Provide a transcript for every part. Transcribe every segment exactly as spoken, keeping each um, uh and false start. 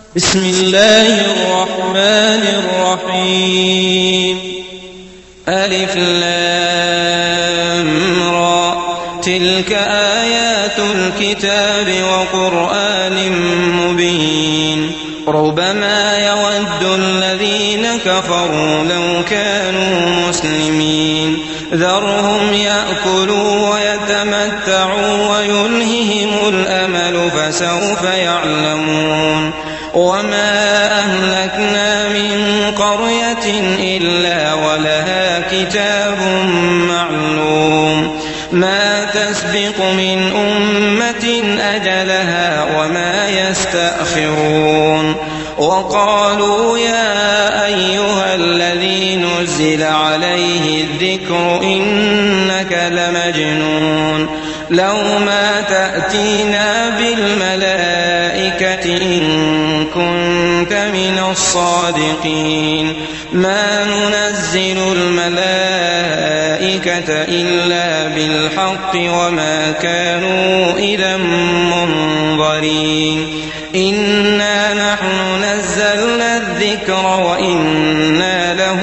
بسم الله الرحمن الرحيم. ألف لام را، تلك آيات الكتاب وقرآن مبين. ربما يود الذين كفروا لو كانوا مسلمين. ذرهم يأكلوا ويتمتعوا ويلههم الأمل فسوف يعلمون. وما أهلكنا من قرية إلا ولها كتاب معلوم. ما تسبق من أمة أجلها وما يستأخرون. وقالوا يا أيها الذي نزل عليه الذكر إنك لمجنون. لو ما تأتينا بالملائكة إن كنت من الصادقين. ما ننزل الملائكة إلا بالحق وما كانوا إذا منظرين. إنا نحن نزلنا الذكر وإنا له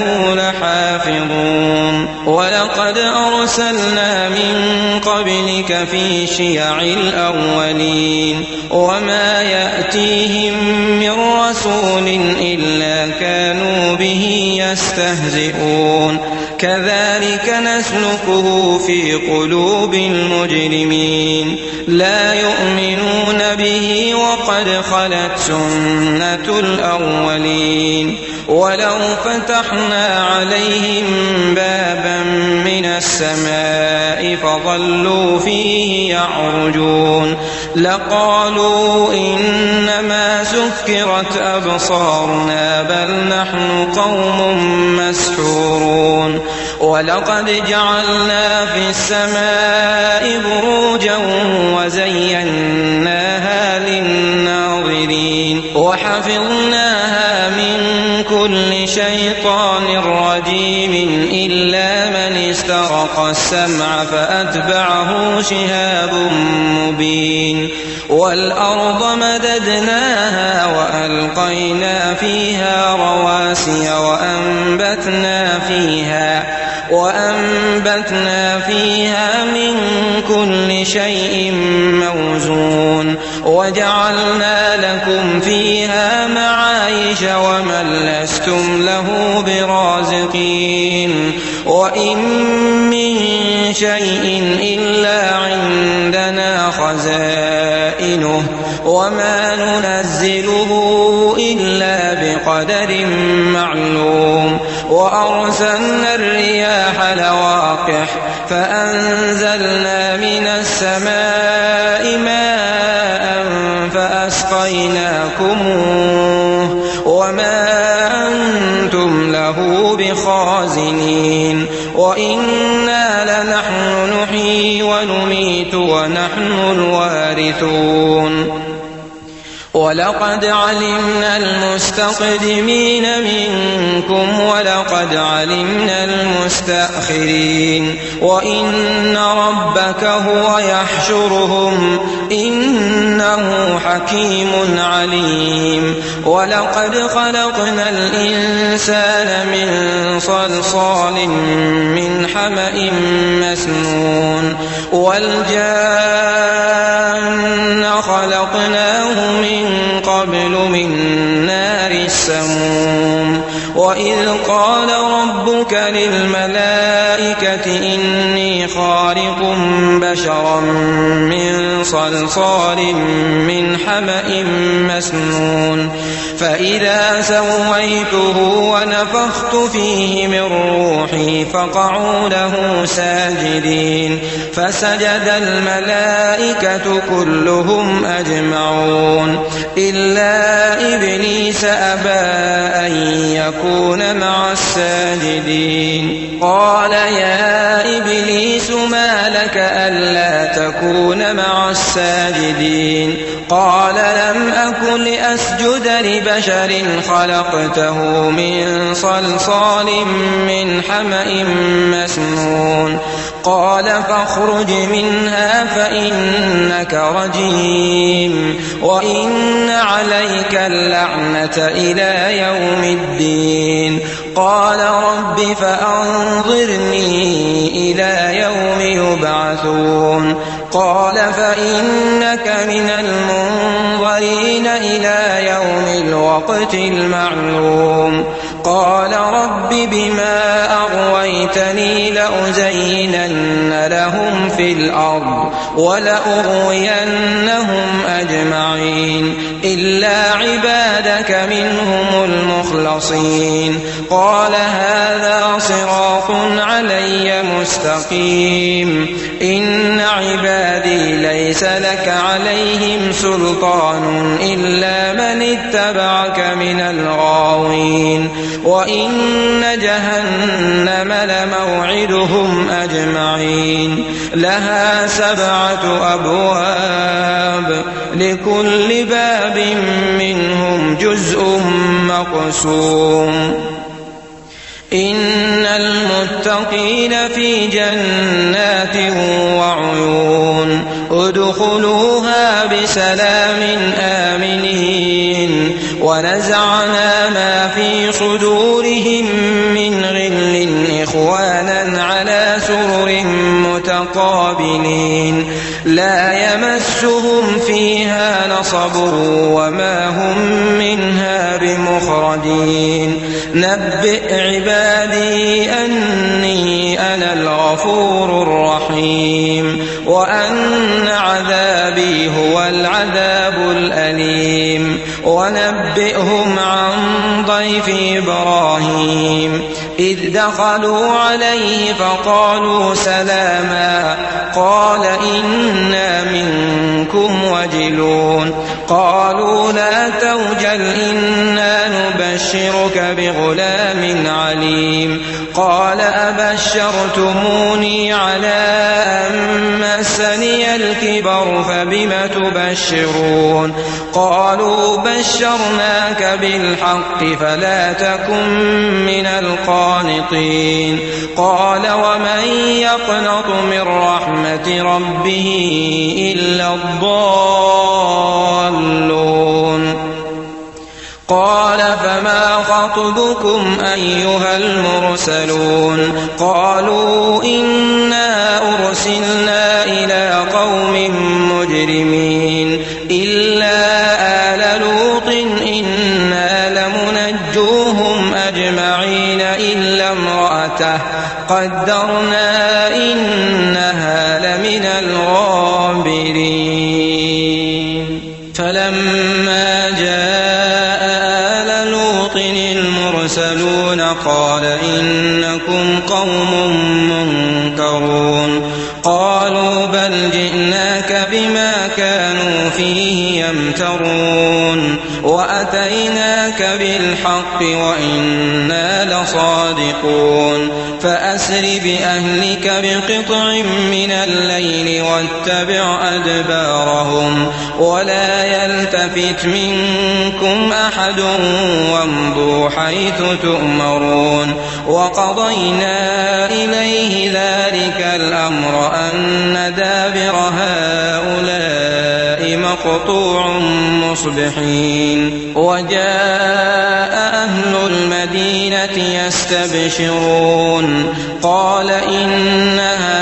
لحافظون. ولقد أرسلنا من قبلك في شيع الأولين. وما يأتيهم من رسول إلا كانوا به يستهزئون. كذلك نسلكه في قلوب المجرمين. لا يؤمنون به وقد خلت سنة الأولين. ولو فتحنا عليهم بابا من السماء فظلوا فيه يعرجون لقالوا إنما سكرت أبصارنا بل نحن قوم مسحورون. ولقد جعلنا في السماء بروجا وزيناها للناظرين وحفظناها من كل شيطان رجيم إلا من استرق السمع فأتبعه شهاب مبين. والأرض مددناها وألقينا فيها رواسي وأنبتنا فيها وأنبتنا فيها من كل شيء موزون. وجعلنا لكم فيها معايش ومن لستم له برازقين. وإن من شيء إلا عندنا خزائنه وما ننزله إلا بقدر معلوم. وأرسلنا الرياح لواقح فأنزلنا من السماء ماء فأسقيناكموه وما أنتم له بخازنين. وإنا لنحن نحيي ونميت ونحن الوارثون. ولقد علمنا المستقدمين منكم ولقد علمنا المستأخرين. وإن ربك هو يحشرهم إنه حكيم عليم. ولقد خلقنا الإنسان من صلصال من حمأ مسنون. والجان خلقناه من قبل من نار السموم. وإذ قال ربك للملائكة إني خالق بشرا من صلصال من حمأ مسنون. فإذا سويته ونفخت فيه من روحي فقعوا له ساجدين. فسجد الملائكة كلهم أجمعون إلا إبليس أبى أن يكون مع الساجدين. قال يا إبليس ما لك ألا تكون مع الساجدين؟ قال لم أكن لأسجد لبشر خلقته من صلصال من حمأ مسنون. قال فاخرج منها فإنك رجيم وإن عليك اللعنة إلى يوم الدين قال رب فأنظرني إلى يوم يبعثون قال فإنك من المنظرين إلى يوم الوقت المعلوم قال رب بما أغويتني لأزينن لهم في الأرض ولأغوينهم أجمعين إلا عبادك منهم المخلصين قال هذا صراط علي مستقيم إن عبادي ليس لك عليهم سلطان إلا من اتبعك من الغاوين وإن جهنم لموعدهم أجمعين لها سبعة أبواب لكل باب منهم جزء مقسوم إن المتقين في جنات وعيون ادخلوها بسلام آمنين ونزعنا ما في صدورهم من غل إخوانا على سرر متقابلين لا يمسهم فيها نصب وما هم منها بمخرجين نبئ عبادي أني أنا الغفور الرحيم وأن عذابي هو العذاب الأليم ونبئهم عن ضيف إبراهيم إذ دخلوا عليه فقالوا سلاما قال إنا منكم وجلون قالوا لا توجل إنا نبشرك بغلام عليم قال أبشرتموني على أن مسني الكبر فبم تبشرون قالوا بشرناك بالحق فلا تكن من القانطين قال ومن يقنط من رحمة ربه إلا الضالون قال فما خطبكم أيها المرسلون قالوا إنا أرسلنا إلى قوم مجرمين إلا آل لوط إنا لمنجوهم أجمعين إلا امرأته قدرنا إنها لمن الغابرين فلما جاء آل لوط المرسلون قال إنكم قوم منكرون قالوا بل جئناك بما كانوا فيه يمترون وأتيناك بالحق وإنا لصادقون فأسر بأهلك بقطع من الليل واتبع أدبارهم ولا يلتفت منكم أحد وامضوا حيث تؤمرون وقضينا إليه ذلك الأمر أن دابر هؤلاء مقطوع مصبحين وجاء أهل المدينة يستبشرون قال إن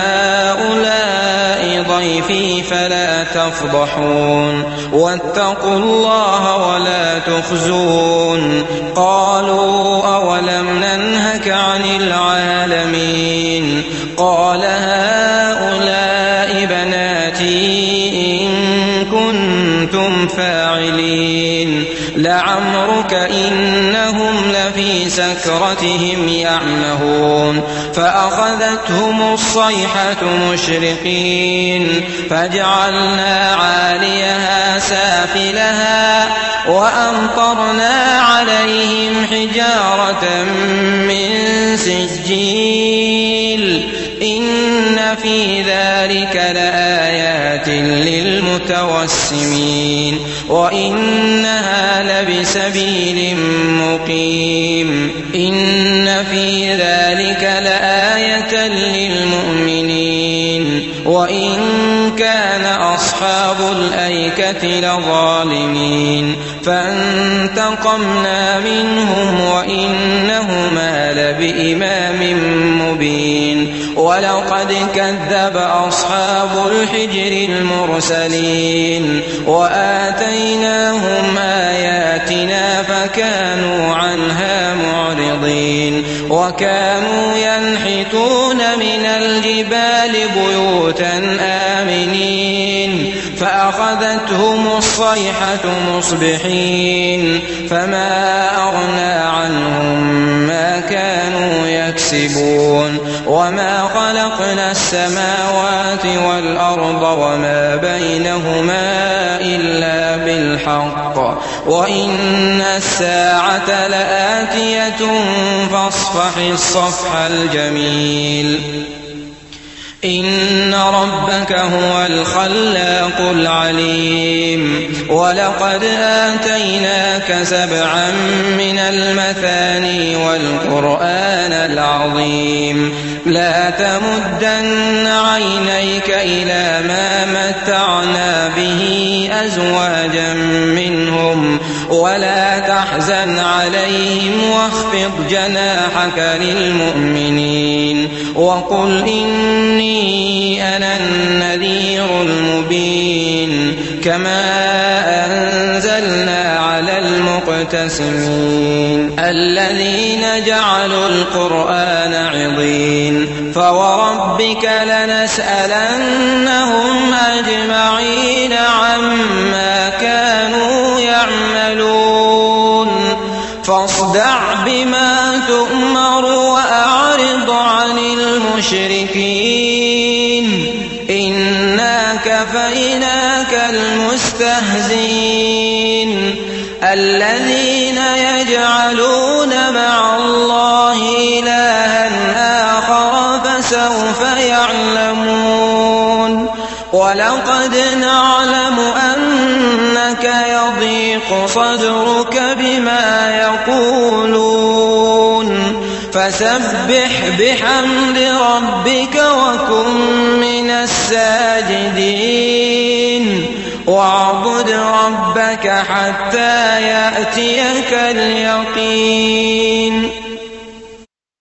هؤلاء ضيفي فلا تفضحون واتقوا الله ولا تخزون قالوا أولم ننهك عن العالمين قال هؤلاء بناتي إن كنتم فاعلين لعمرك إنهم لفي سكرتهم يعمهون فأخذتهم الصيحة مشرقين فجعلنا عاليها سافلها وأمطرنا عليهم حجارة من سجيل إن في ذلك لآيات للمتوسمين وإنها لبسبيل مقيم إن في ذلك لآية للمؤمنين أصحاب الأيكة لظالمين فانتقمنا منهم وإنهما لبإمام مبين ولقد كذب أصحاب الحجر المرسلين وآتيناهم آياتنا فكانوا عنها معرضين وكانوا ينحتون من الجبال بيوتا آمنين فأخذتهم الصيحة مصبحين فما أغنى عنهم ما كانوا يكسبون وما خلقنا السماوات والأرض وما بينهما إلا بالحق وإن الساعة لآتية فاصفح الصفح الجميل إن ربك هو الخلاق العليم ولقد آتيناك سبعا من المثاني والقرآن العظيم لا تمدن عينيك إلى ما متعنا به أزواجا منهم ولا تحزن عليهم واخفض جناحك للمؤمنين وقل إني أنا النذير المبين كما أنزلنا على المقتسمين الذين جعلوا القرآن عضين فوربك لنسألنهم أجمعين عما كانوا يعملون فاصدع بما تؤمر وأعرض عن المشركين إنا كفيناك المستهزئين الذين يجعلون مع الله إلها آخر فسوف يعلمون ولقد نعلم أنك يضيق صدرك بما يقولون فسبح بحمد ربك وكن من الساجدين واعبد ربك حتى يأتيك اليقين